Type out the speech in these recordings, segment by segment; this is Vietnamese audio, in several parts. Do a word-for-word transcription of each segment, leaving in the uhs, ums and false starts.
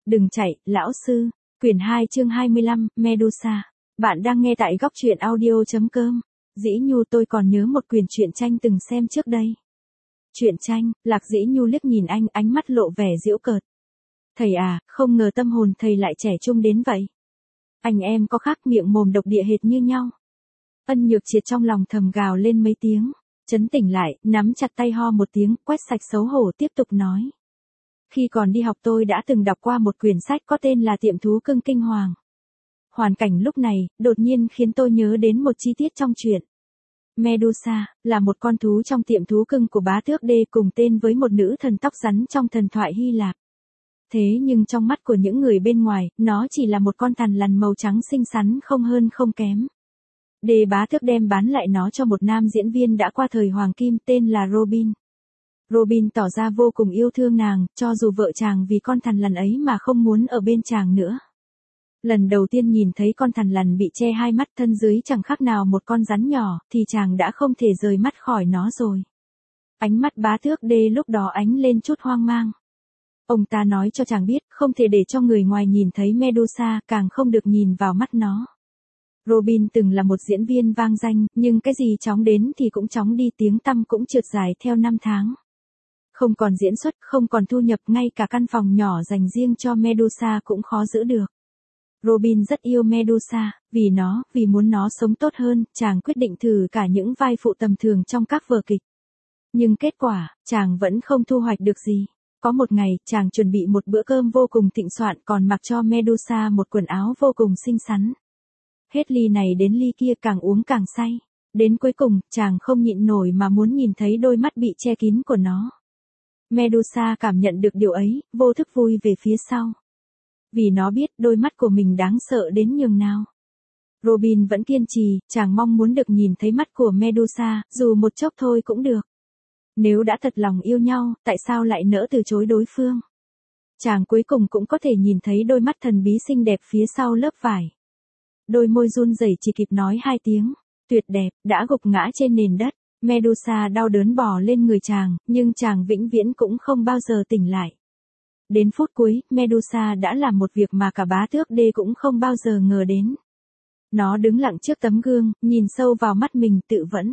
Đừng chạy, lão sư. Quyển hai chương hai mươi lăm, Medusa. Bạn đang nghe tại góc truyện audio.com. Dĩ Nhu tôi còn nhớ một quyển truyện tranh từng xem trước đây. Truyện tranh, Lạc Dĩ Nhu liếc nhìn anh, ánh mắt lộ vẻ giễu cợt. Thầy à, không ngờ tâm hồn thầy lại trẻ trung đến vậy. Anh em có khác, miệng mồm độc địa hệt như nhau. Ân Nhược Triệt trong lòng thầm gào lên mấy tiếng, chấn tỉnh lại, nắm chặt tay ho một tiếng, quét sạch xấu hổ tiếp tục nói. Khi còn đi học tôi đã từng đọc qua một quyển sách có tên là Tiệm Thú Cưng Kinh Hoàng. Hoàn cảnh lúc này, đột nhiên khiến tôi nhớ đến một chi tiết trong truyện. Medusa, là một con thú trong tiệm thú cưng của bá tước Đê cùng tên với một nữ thần tóc rắn trong thần thoại Hy Lạp. Thế nhưng trong mắt của những người bên ngoài, nó chỉ là một con thằn lằn màu trắng xinh xắn không hơn không kém. Đê bá tước đem bán lại nó cho một nam diễn viên đã qua thời hoàng kim tên là Robin. Robin tỏ ra vô cùng yêu thương nàng, cho dù vợ chàng vì con thằn lằn ấy mà không muốn ở bên chàng nữa. Lần đầu tiên nhìn thấy con thằn lằn bị che hai mắt thân dưới chẳng khác nào một con rắn nhỏ, thì chàng đã không thể rời mắt khỏi nó rồi. Ánh mắt bá tước Đê lúc đó ánh lên chút hoang mang. Ông ta nói cho chàng biết, không thể để cho người ngoài nhìn thấy Medusa, càng không được nhìn vào mắt nó. Robin từng là một diễn viên vang danh, nhưng cái gì chóng đến thì cũng chóng đi, tiếng tăm cũng trượt dài theo năm tháng. Không còn diễn xuất, không còn thu nhập, ngay cả căn phòng nhỏ dành riêng cho Medusa cũng khó giữ được. Robin rất yêu Medusa, vì nó, vì muốn nó sống tốt hơn, chàng quyết định thử cả những vai phụ tầm thường trong các vở kịch. Nhưng kết quả, chàng vẫn không thu hoạch được gì. Có một ngày, chàng chuẩn bị một bữa cơm vô cùng thịnh soạn còn mặc cho Medusa một quần áo vô cùng xinh xắn. Hết ly này đến ly kia, càng uống càng say. Đến cuối cùng, chàng không nhịn nổi mà muốn nhìn thấy đôi mắt bị che kín của nó. Medusa cảm nhận được điều ấy, vô thức vui về phía sau. Vì nó biết đôi mắt của mình đáng sợ đến nhường nào. Robin vẫn kiên trì, chàng mong muốn được nhìn thấy mắt của Medusa, dù một chốc thôi cũng được. Nếu đã thật lòng yêu nhau, tại sao lại nỡ từ chối đối phương? Chàng cuối cùng cũng có thể nhìn thấy đôi mắt thần bí xinh đẹp phía sau lớp vải. Đôi môi run rẩy chỉ kịp nói hai tiếng, tuyệt đẹp, đã gục ngã trên nền đất. Medusa đau đớn bò lên người chàng, nhưng chàng vĩnh viễn cũng không bao giờ tỉnh lại. Đến phút cuối, Medusa đã làm một việc mà cả bá tước Đê cũng không bao giờ ngờ đến. Nó đứng lặng trước tấm gương, nhìn sâu vào mắt mình tự vẫn.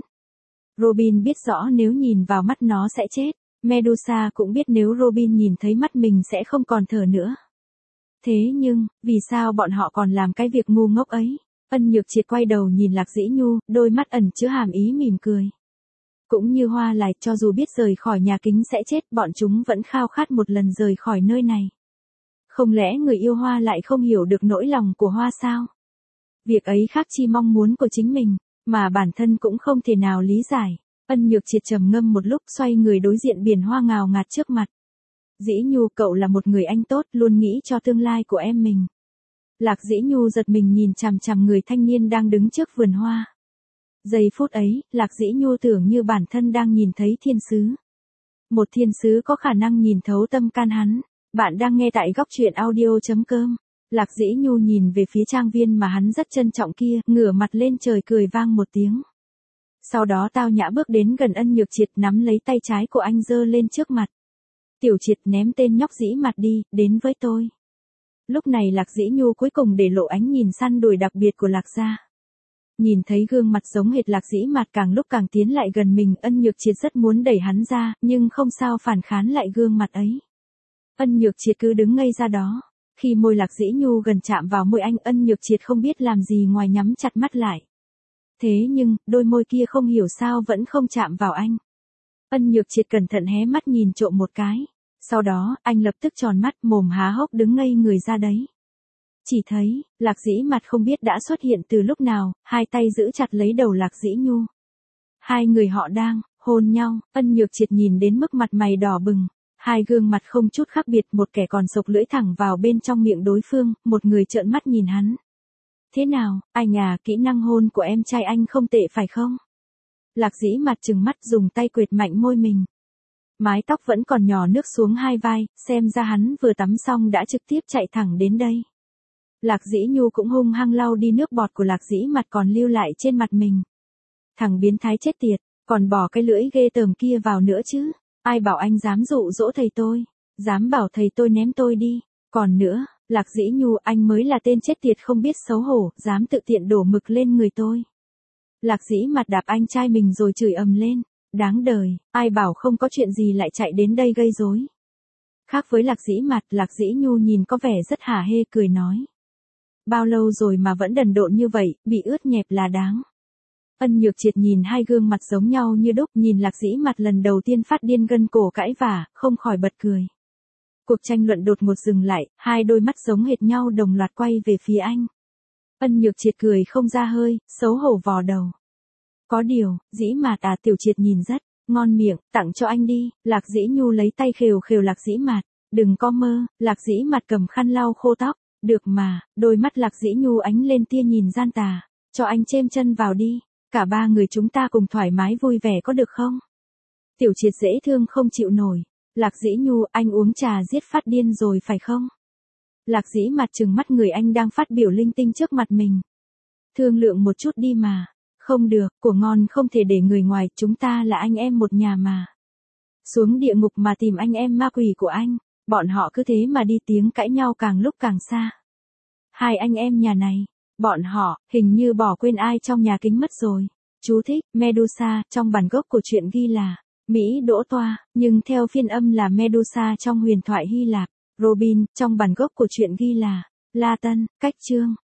Robin biết rõ nếu nhìn vào mắt nó sẽ chết. Medusa cũng biết nếu Robin nhìn thấy mắt mình sẽ không còn thở nữa. Thế nhưng, vì sao bọn họ còn làm cái việc ngu ngốc ấy? Ân Nhược Triệt quay đầu nhìn Lạc Dĩ Nhu, đôi mắt ẩn chứa hàm ý mỉm cười. Cũng như Hoa Lại, cho dù biết rời khỏi nhà kính sẽ chết, bọn chúng vẫn khao khát một lần rời khỏi nơi này. Không lẽ người yêu Hoa lại không hiểu được nỗi lòng của Hoa sao? Việc ấy khác chi mong muốn của chính mình, mà bản thân cũng không thể nào lý giải. Ân Nhược Triệt trầm ngâm một lúc, xoay người đối diện biển hoa ngào ngạt trước mặt. Dĩ Nhu, cậu là một người anh tốt, luôn nghĩ cho tương lai của em mình. Lạc Dĩ Nhu giật mình nhìn chằm chằm người thanh niên đang đứng trước vườn hoa. Giây phút ấy, Lạc Dĩ Nhu tưởng như bản thân đang nhìn thấy thiên sứ. Một thiên sứ có khả năng nhìn thấu tâm can hắn. Bạn đang nghe tại góc truyện audio.com. Lạc Dĩ Nhu nhìn về phía trang viên mà hắn rất trân trọng kia, ngửa mặt lên trời cười vang một tiếng. Sau đó tao nhã bước đến gần Ân Nhược Triệt, nắm lấy tay trái của anh giơ lên trước mặt. Tiểu Triệt, ném tên nhóc dĩ mặt đi, đến với tôi. Lúc này Lạc Dĩ Nhu cuối cùng để lộ ánh nhìn săn đuổi đặc biệt của Lạc gia. Nhìn thấy gương mặt giống hệt Lạc Dĩ mặt càng lúc càng tiến lại gần mình, Ân Nhược Triệt rất muốn đẩy hắn ra, nhưng không sao phản kháng lại gương mặt ấy. Ân Nhược Triệt cứ đứng ngây ra đó. Khi môi Lạc Dĩ Nhu gần chạm vào môi anh, Ân Nhược Triệt không biết làm gì ngoài nhắm chặt mắt lại. Thế nhưng, đôi môi kia không hiểu sao vẫn không chạm vào anh. Ân Nhược Triệt cẩn thận hé mắt nhìn trộm một cái. Sau đó, anh lập tức tròn mắt, mồm há hốc đứng ngây người ra đấy. Chỉ thấy, Lạc Dĩ mặt không biết đã xuất hiện từ lúc nào, hai tay giữ chặt lấy đầu Lạc Dĩ Nhu. Hai người họ đang hôn nhau. Ân Nhược Triệt nhìn đến mức mặt mày đỏ bừng. Hai gương mặt không chút khác biệt, một kẻ còn sộc lưỡi thẳng vào bên trong miệng đối phương, một người trợn mắt nhìn hắn. Thế nào, anh à, kỹ năng hôn của em trai anh không tệ phải không? Lạc Dĩ mặt trừng mắt dùng tay quệt mạnh môi mình. Mái tóc vẫn còn nhỏ nước xuống hai vai, xem ra hắn vừa tắm xong đã trực tiếp chạy thẳng đến đây. Lạc Dĩ Nhu cũng hung hăng lau đi nước bọt của Lạc Dĩ mặt còn lưu lại trên mặt mình. Thằng biến thái chết tiệt, còn bỏ cái lưỡi ghê tởm kia vào nữa chứ. Ai bảo anh dám dụ dỗ thầy tôi, dám bảo thầy tôi ném tôi đi. Còn nữa, Lạc Dĩ Nhu, anh mới là tên chết tiệt không biết xấu hổ, dám tự tiện đổ mực lên người tôi. Lạc Dĩ Mặt đạp anh trai mình rồi chửi ầm lên. Đáng đời, ai bảo không có chuyện gì lại chạy đến đây gây rối. Khác với Lạc Dĩ Mặt, Lạc Dĩ Nhu nhìn có vẻ rất hả hê cười nói. Bao lâu rồi mà vẫn đần độn như vậy, bị ướt nhẹp là đáng. Ân Nhược Triệt nhìn hai gương mặt giống nhau như đúc, nhìn Lạc Dĩ Mặt lần đầu tiên phát điên gân cổ cãi vả, không khỏi bật cười. Cuộc tranh luận đột ngột dừng lại, hai đôi mắt giống hệt nhau đồng loạt quay về phía anh. Ân Nhược Triệt cười không ra hơi, xấu hổ vò đầu. Có điều, Dĩ Mạt à, Tiểu Triệt nhìn rất ngon miệng, tặng cho anh đi. Lạc Dĩ Nhu lấy tay khều khều Lạc Dĩ Mạt. Đừng có mơ. Lạc Dĩ Mạt cầm khăn lau khô tóc. Được mà. Đôi mắt Lạc Dĩ Nhu ánh lên tia nhìn gian tà. Cho anh chêm chân vào đi. Cả ba người chúng ta cùng thoải mái vui vẻ có được không? Tiểu Triệt dễ thương không chịu nổi. Lạc Dĩ Nhu, anh uống trà giết phát điên rồi phải không? Lạc Dĩ Mạt trừng mắt người anh đang phát biểu linh tinh trước mặt mình. Thương lượng một chút đi mà. Không được, của ngon không thể để người ngoài, chúng ta là anh em một nhà mà. Xuống địa ngục mà tìm anh em ma quỷ của anh. Bọn họ cứ thế mà đi, tiếng cãi nhau càng lúc càng xa. Hai anh em nhà này, bọn họ, hình như bỏ quên ai trong nhà kính mất rồi. Chú thích, Medusa, trong bản gốc của truyện ghi là Mỹ Đỗ Toa, nhưng theo phiên âm là Medusa trong huyền thoại Hy Lạp. Robin, trong bản gốc của truyện ghi là La Tân, cách chương.